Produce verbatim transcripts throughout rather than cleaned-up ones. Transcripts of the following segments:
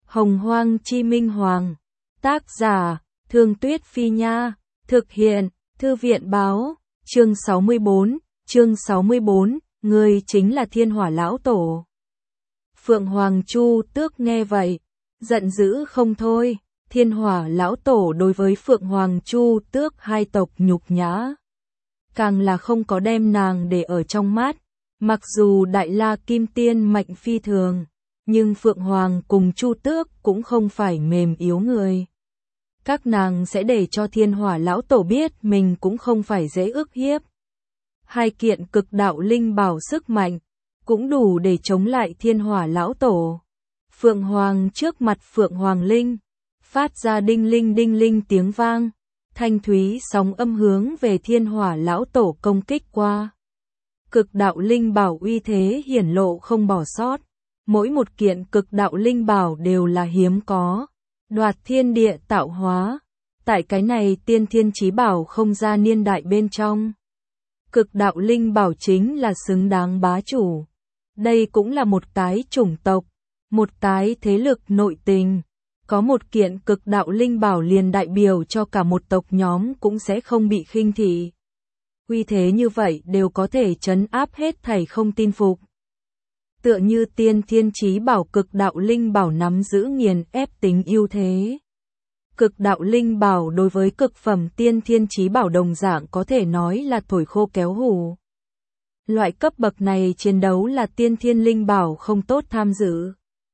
Hồng Hoang Chi Minh Hoàng. Tác giả, Thương Tuyết Phi Nha. Thực hiện, Thư viện Báo. Chương sáu mươi bốn, chương sáu mươi bốn, ngươi chính là Thiên Hỏa Lão Tổ. Phượng Hoàng Chu Tước nghe vậy, giận dữ không thôi. Thiên Hỏa Lão Tổ đối với Phượng Hoàng Chu Tước hai tộc nhục nhã, càng là không có đem nàng để ở trong mắt. Mặc dù Đại La Kim Tiên mạnh phi thường, nhưng Phượng Hoàng cùng Chu Tước cũng không phải mềm yếu người. Các nàng sẽ để cho Thiên Hỏa Lão Tổ biết mình cũng không phải dễ ức hiếp. Hai kiện cực đạo linh bảo sức mạnh, cũng đủ để chống lại Thiên Hỏa Lão Tổ. Phượng Hoàng trước mặt Phượng Hoàng Linh, phát ra đinh linh đinh linh tiếng vang, thanh thúy sóng âm hướng về Thiên Hỏa Lão Tổ công kích qua. Cực đạo linh bảo uy thế hiển lộ không bỏ sót, mỗi một kiện cực đạo linh bảo đều là hiếm có, đoạt thiên địa tạo hóa. Tại cái này tiên thiên chí bảo không gian niên đại bên trong, cực đạo linh bảo chính là xứng đáng bá chủ. Đây cũng là một cái chủng tộc, một cái thế lực nội tình. Có một kiện cực đạo linh bảo liền đại biểu cho cả một tộc nhóm cũng sẽ không bị khinh thị. Uy thế như vậy đều có thể trấn áp hết thảy không tin phục. Tựa như tiên thiên chí bảo cực đạo linh bảo nắm giữ nghiền ép tính ưu thế. Cực đạo linh bảo đối với cực phẩm tiên thiên chí bảo đồng dạng có thể nói là thổi khô kéo hủ. Loại cấp bậc này chiến đấu là tiên thiên linh bảo không tốt tham dự.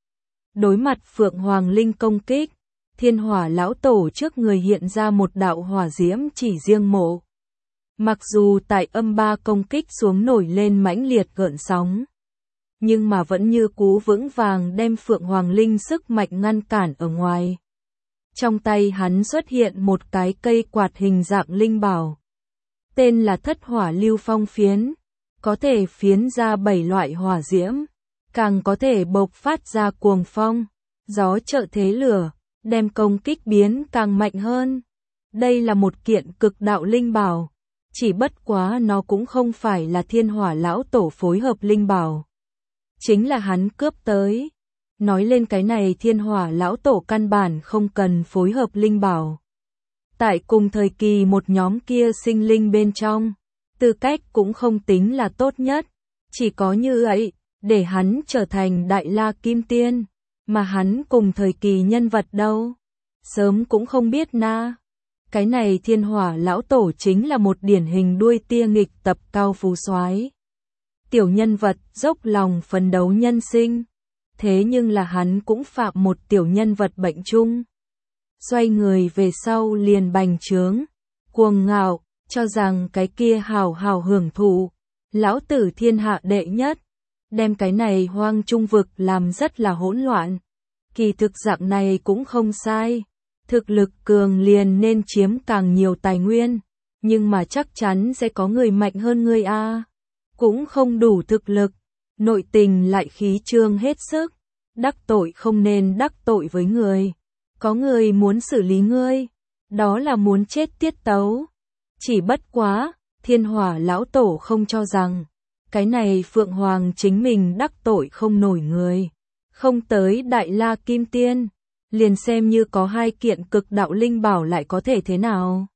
Đối mặt Phượng Hoàng Linh công kích, Thiên Hỏa Lão Tổ trước người hiện ra một đạo hỏa diễm chỉ riêng mộ. Mặc dù tại âm ba công kích xuống nổi lên mãnh liệt gợn sóng, nhưng mà vẫn như cú vững vàng đem Phượng Hoàng Linh sức mạnh ngăn cản ở ngoài. Trong tay hắn xuất hiện một cái cây quạt hình dạng linh bảo, tên là Thất Hỏa Lưu Phong Phiến, có thể phiến ra bảy loại hỏa diễm, càng có thể bộc phát ra cuồng phong, gió trợ thế lửa, đem công kích biến càng mạnh hơn. Đây là một kiện cực đạo linh bảo, chỉ bất quá nó cũng không phải là Thiên Hỏa Lão Tổ phối hợp linh bảo, chính là hắn cướp tới. Nói lên cái này Thiên Hỏa Lão Tổ căn bản không cần phối hợp linh bảo. Tại cùng thời kỳ một nhóm kia sinh linh bên trong, tư cách cũng không tính là tốt nhất, chỉ có như vậy để hắn trở thành Đại La Kim Tiên, mà hắn cùng thời kỳ nhân vật đâu, sớm cũng không biết na. Cái này Thiên Hỏa Lão Tổ chính là một điển hình đuôi tia nghịch tập cao phú soái. Tiểu nhân vật dốc lòng phấn đấu nhân sinh, thế nhưng là hắn cũng phạm một tiểu nhân vật bệnh chung. Xoay người về sau liền bành trướng, cuồng ngạo, cho rằng cái kia hào hào hưởng thụ, lão tử thiên hạ đệ nhất, đem cái này hoang trung vực làm rất là hỗn loạn. Kỳ thực dạng này cũng không sai, thực lực cường liền nên chiếm càng nhiều tài nguyên, nhưng mà chắc chắn sẽ có người mạnh hơn ngươi a. Cũng không đủ thực lực, nội tình lại khí trương hết sức, đắc tội không nên đắc tội với người. Có người muốn xử lý ngươi, đó là muốn chết tiết tấu. Chỉ bất quá, Thiên Hỏa Lão Tổ không cho rằng cái này Phượng Hoàng chính mình đắc tội không nổi người, không tới Đại La Kim Tiên, liền xem như có hai kiện cực đạo linh bảo lại có thể thế nào.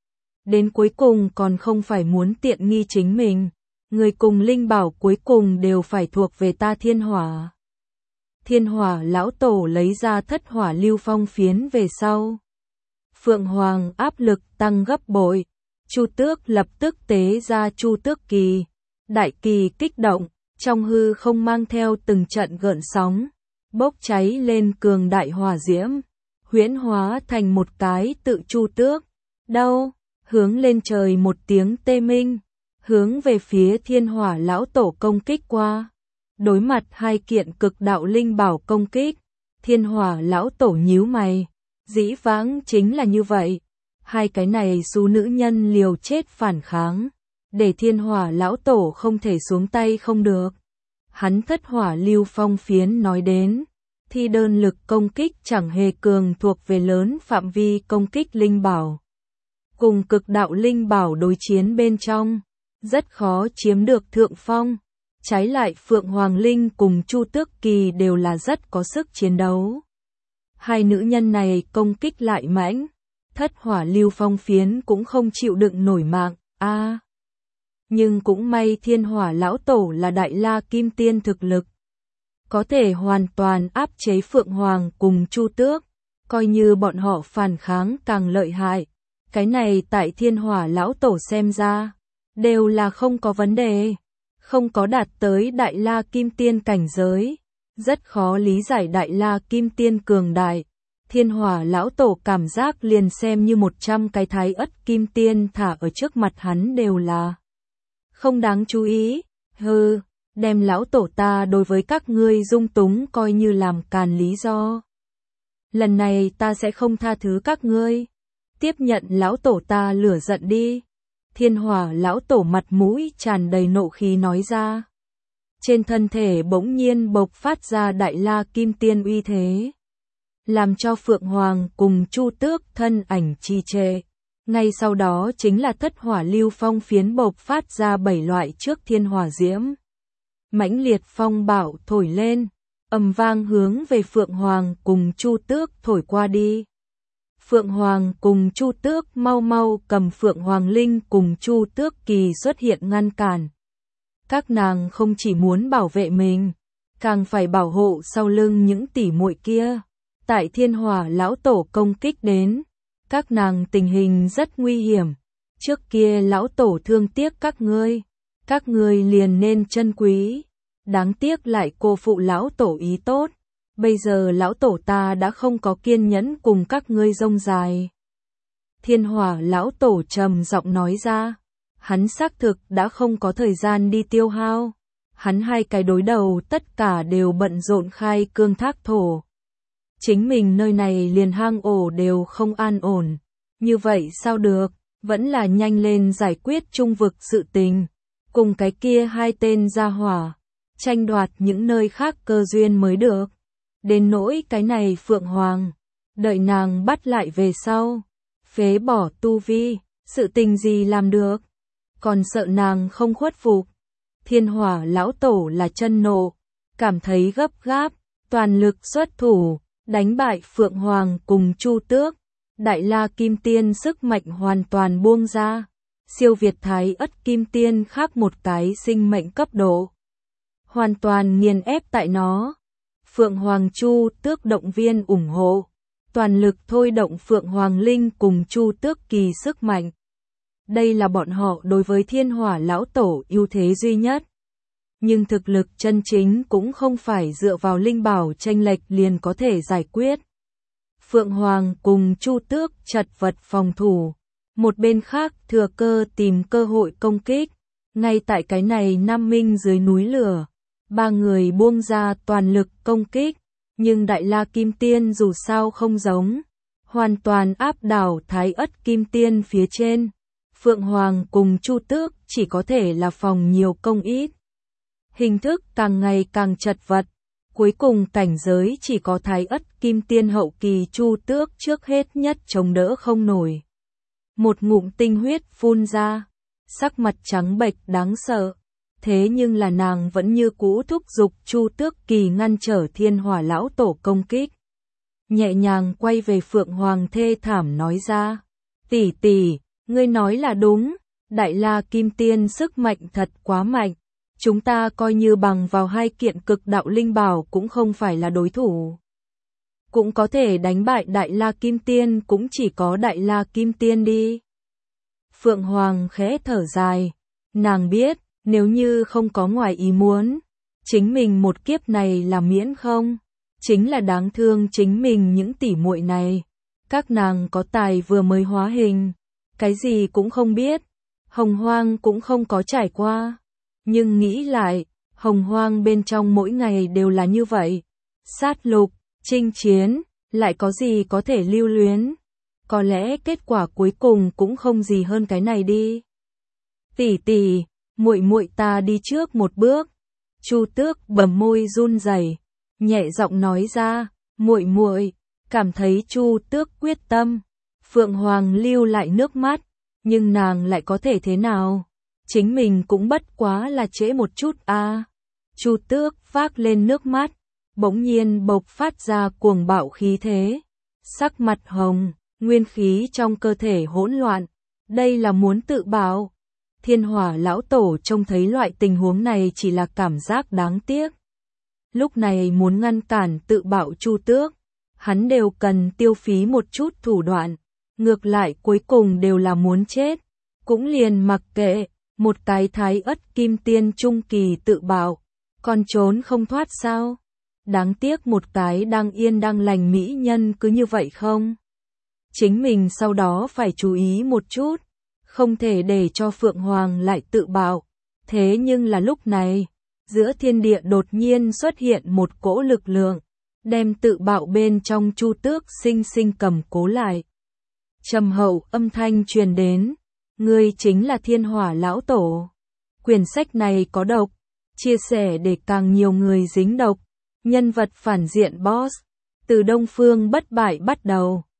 Đến cuối cùng còn không phải muốn tiện nghi chính mình, người cùng linh bảo cuối cùng đều phải thuộc về ta Thiên Hỏa. Thiên Hỏa Lão Tổ lấy ra Thất Hỏa Lưu Phong Phiến về sau, Phượng Hoàng áp lực tăng gấp bội. Chu Tước lập tức tế ra Chu Tước Kỳ, đại kỳ kích động, trong hư không mang theo từng trận gợn sóng, bốc cháy lên cường đại hỏa diễm, huyễn hóa thành một cái tự Chu Tước, đâu, hướng lên trời một tiếng tê minh, hướng về phía Thiên Hỏa Lão Tổ công kích qua. Đối mặt hai kiện cực đạo linh bảo công kích, Thiên Hỏa Lão Tổ nhíu mày, dĩ vãng chính là như vậy. Hai cái này xú nữ nhân liều chết phản kháng, để Thiên Hỏa Lão Tổ không thể xuống tay không được. Hắn Thất Hỏa Lưu Phong Phiến nói đến, thi đơn lực công kích chẳng hề cường thuộc về lớn phạm vi công kích linh bảo. Cùng cực đạo linh bảo đối chiến bên trong, rất khó chiếm được thượng phong. Trái lại Phượng Hoàng Linh cùng Chu Tước Kỳ đều là rất có sức chiến đấu. Hai nữ nhân này công kích lại mãnh, thất hỏa lưu phong phiến cũng không chịu đựng nổi mạng, a. À, nhưng cũng may thiên hỏa lão tổ là đại la kim tiên thực lực, có thể hoàn toàn áp chế Phượng Hoàng cùng Chu Tước, coi như bọn họ phản kháng càng lợi hại. Cái này tại thiên hỏa lão tổ xem ra, đều là không có vấn đề, không có đạt tới đại la kim tiên cảnh giới, rất khó lý giải đại la kim tiên cường đại. Thiên hỏa lão tổ cảm giác liền xem như một trăm cái thái ất kim tiên thả ở trước mặt hắn đều là không đáng chú ý, hừ, đem lão tổ ta đối với các ngươi dung túng coi như làm càn lý do. Lần này ta sẽ không tha thứ các ngươi, tiếp nhận lão tổ ta lửa giận đi. Thiên hỏa lão tổ mặt mũi tràn đầy nộ khí nói ra. Trên thân thể bỗng nhiên bộc phát ra đại la kim tiên uy thế, làm cho Phượng Hoàng cùng Chu Tước thân ảnh trì trệ. Ngay sau đó chính là thất hỏa lưu phong phiến bộc phát ra bảy loại trước thiên hỏa diễm. Mãnh liệt phong bạo thổi lên, ầm vang hướng về Phượng Hoàng cùng Chu Tước thổi qua đi. Phượng Hoàng cùng Chu Tước mau mau cầm Phượng Hoàng Linh cùng Chu Tước Kỳ xuất hiện ngăn cản. Các nàng không chỉ muốn bảo vệ mình, càng phải bảo hộ sau lưng những tỷ muội kia. Tại thiên hỏa lão tổ công kích đến, các nàng tình hình rất nguy hiểm. Trước kia lão tổ thương tiếc các ngươi, các ngươi liền nên trân quý. Đáng tiếc lại cô phụ lão tổ ý tốt. Bây giờ lão tổ ta đã không có kiên nhẫn cùng các ngươi rông dài. Thiên hỏa lão tổ trầm giọng nói ra. Hắn xác thực đã không có thời gian đi tiêu hao. Hắn hai cái đối đầu tất cả đều bận rộn khai cương thác thổ. Chính mình nơi này liền hang ổ đều không an ổn. Như vậy sao được, vẫn là nhanh lên giải quyết trung vực sự tình. Cùng cái kia hai tên gia hỏa, tranh đoạt những nơi khác cơ duyên mới được. Đến nỗi cái này Phượng Hoàng, đợi nàng bắt lại về sau, phế bỏ tu vi, sự tình gì làm được, còn sợ nàng không khuất phục. Thiên hỏa lão tổ là chân nộ, cảm thấy gấp gáp, toàn lực xuất thủ, đánh bại Phượng Hoàng cùng Chu Tước. Đại la kim tiên sức mạnh hoàn toàn buông ra, siêu việt thái ất kim tiên khác một cái sinh mệnh cấp độ, hoàn toàn nghiền ép tại nó. Phượng Hoàng Chu Tước động viên ủng hộ, toàn lực thôi động Phượng Hoàng Linh cùng Chu Tước Kỳ sức mạnh. Đây là bọn họ đối với thiên hỏa lão tổ ưu thế duy nhất. Nhưng thực lực chân chính cũng không phải dựa vào linh bảo chênh lệch liền có thể giải quyết. Phượng Hoàng cùng Chu Tước chật vật phòng thủ, một bên khác thừa cơ tìm cơ hội công kích. Ngay tại cái này Nam Minh dưới núi lửa, ba người buông ra toàn lực công kích, nhưng Đại La Kim Tiên dù sao không giống, hoàn toàn áp đảo Thái Ất Kim Tiên phía trên. Phượng Hoàng cùng Chu Tước chỉ có thể là phòng nhiều công ít. Hình thức càng ngày càng chật vật, cuối cùng cảnh giới chỉ có Thái Ất Kim Tiên hậu kỳ Chu Tước trước hết nhất chống đỡ không nổi. Một ngụm tinh huyết phun ra, sắc mặt trắng bệch đáng sợ. Thế nhưng là nàng vẫn như cũ thúc giục Chu Tước Kỳ ngăn trở thiên hỏa lão tổ công kích. Nhẹ nhàng quay về Phượng Hoàng thê thảm nói ra. Tỷ tỷ, ngươi nói là đúng, Đại La Kim Tiên sức mạnh thật quá mạnh. Chúng ta coi như bằng vào hai kiện cực đạo linh bảo cũng không phải là đối thủ. Cũng có thể đánh bại Đại La Kim Tiên, cũng chỉ có Đại La Kim Tiên đi. Phượng Hoàng khẽ thở dài, nàng biết, nếu như không có ngoài ý muốn, chính mình một kiếp này là miễn không, chính là đáng thương chính mình những tỷ muội này. Các nàng có tài vừa mới hóa hình, cái gì cũng không biết, hồng hoang cũng không có trải qua. Nhưng nghĩ lại, hồng hoang bên trong mỗi ngày đều là như vậy. Sát lục, chinh chiến, lại có gì có thể lưu luyến. Có lẽ kết quả cuối cùng cũng không gì hơn cái này đi. Tỷ tỷ, muội muội ta đi trước một bước. Chu Tước bầm môi run rẩy, nhẹ giọng nói ra, muội muội, cảm thấy Chu Tước quyết tâm. Phượng Hoàng lưu lại nước mắt, nhưng nàng lại có thể thế nào? Chính mình cũng bất quá là trễ một chút a. À. Chu Tước vác lên nước mắt, bỗng nhiên bộc phát ra cuồng bạo khí thế. Sắc mặt hồng, nguyên khí trong cơ thể hỗn loạn. Đây là muốn tự bạo. Thiên Hỏa lão tổ trông thấy loại tình huống này chỉ là cảm giác đáng tiếc. Lúc này muốn ngăn cản tự bạo Chu Tước, hắn đều cần tiêu phí một chút thủ đoạn. Ngược lại cuối cùng đều là muốn chết. Cũng liền mặc kệ, một cái thái ất kim tiên trung kỳ tự bạo, còn trốn không thoát sao? Đáng tiếc một cái đang yên đang lành mỹ nhân cứ như vậy không? Chính mình sau đó phải chú ý một chút, không thể để cho Phượng Hoàng lại tự bạo. Thế nhưng là lúc này, giữa thiên địa đột nhiên xuất hiện một cỗ lực lượng, đem tự bạo bên trong Chu Tước sinh sinh cầm cố lại. Trầm hậu âm thanh truyền đến, ngươi chính là Thiên Hỏa lão tổ. Quyển sách này có độc, chia sẻ để càng nhiều người dính độc. Nhân vật phản diện boss, từ Đông Phương bất bại bắt đầu.